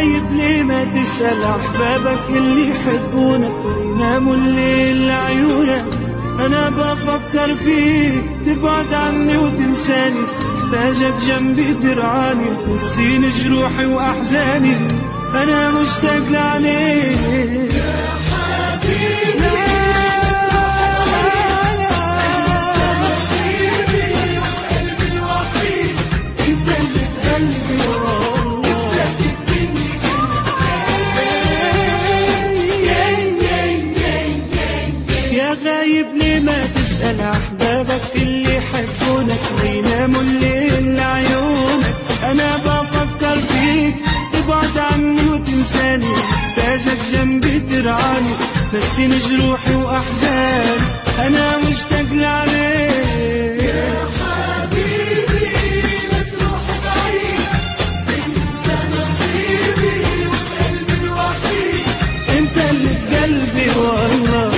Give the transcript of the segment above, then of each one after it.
غايب ليه ما تسأل أحبابك اللي يحبونك ويناموا الليل لعيونك. أنا بفكر فيك تبعد عني وتنساني، محتاجك جنبي ترعاني وتنسيني جروحي وأحزاني. أنا مشتاق لعليك يا حبيبي، غايب ليه ما تسأل أحبابك اللي يحبونك ويناموا الليل لعيونك. أنا بفكر فيك تبعد عني وتنساني، محتاجك جنبي ترعاني نسيني جروحي وأحزاني. أنا مشتاق لعليك يا حبيبي، لا تروح بعيد، انت نصيبي وقلبي الوحيد، انت اللي في قلبي والله.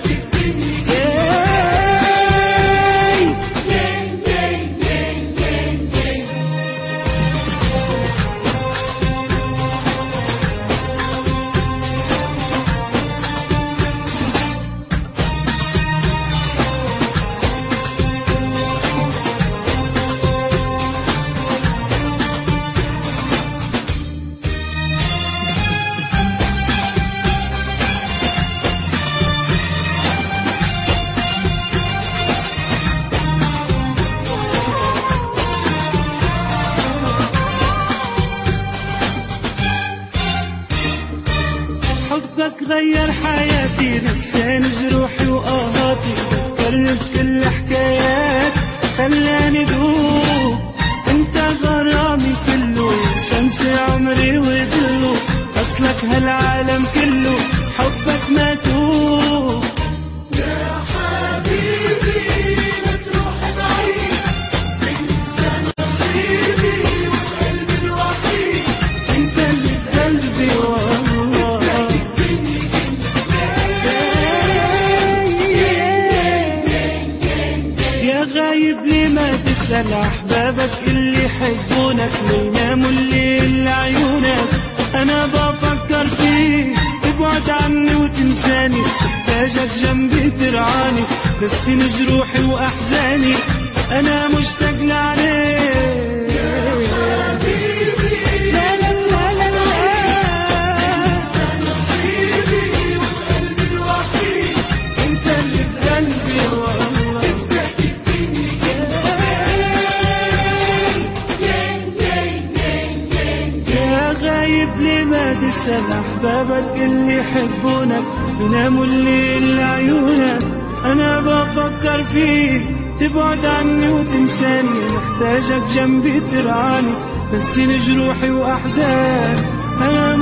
حبك غير حياتي، نساني جروحي وآهاتي، فكرني بكل حكايات خلاني دوب. انت غرامي كله، شمس عمري وضله، اصلك هالعالم كله حبك مكتوب. يا حبيبي لا تروح بعيد، انت نصيبي وقلبي الوحيد، انت اللي في قلبي والله. غايب ليه ما تسأل أحبابك اللي يحبونك ويناموا الليل لعيونك. أنا بفكر فيك تبعد عني وتنساني، محتاجك جنبي ترعاني نسيني جروحي وأحزاني. أنا مشتاق لعليك يا حبيبي، لا لا لا لا لا، انت نصيبي وقلبي الوحيد، انت اللي في قلبي والله. غايب ليه ما تسأل أحبابك اللي يحبونك يناموا الليل لعيونك. أنا بفكر فيك تبعد عني وتنساني، محتاجك جنبي ترعاني نسيني جروحي وأحزاني. أنا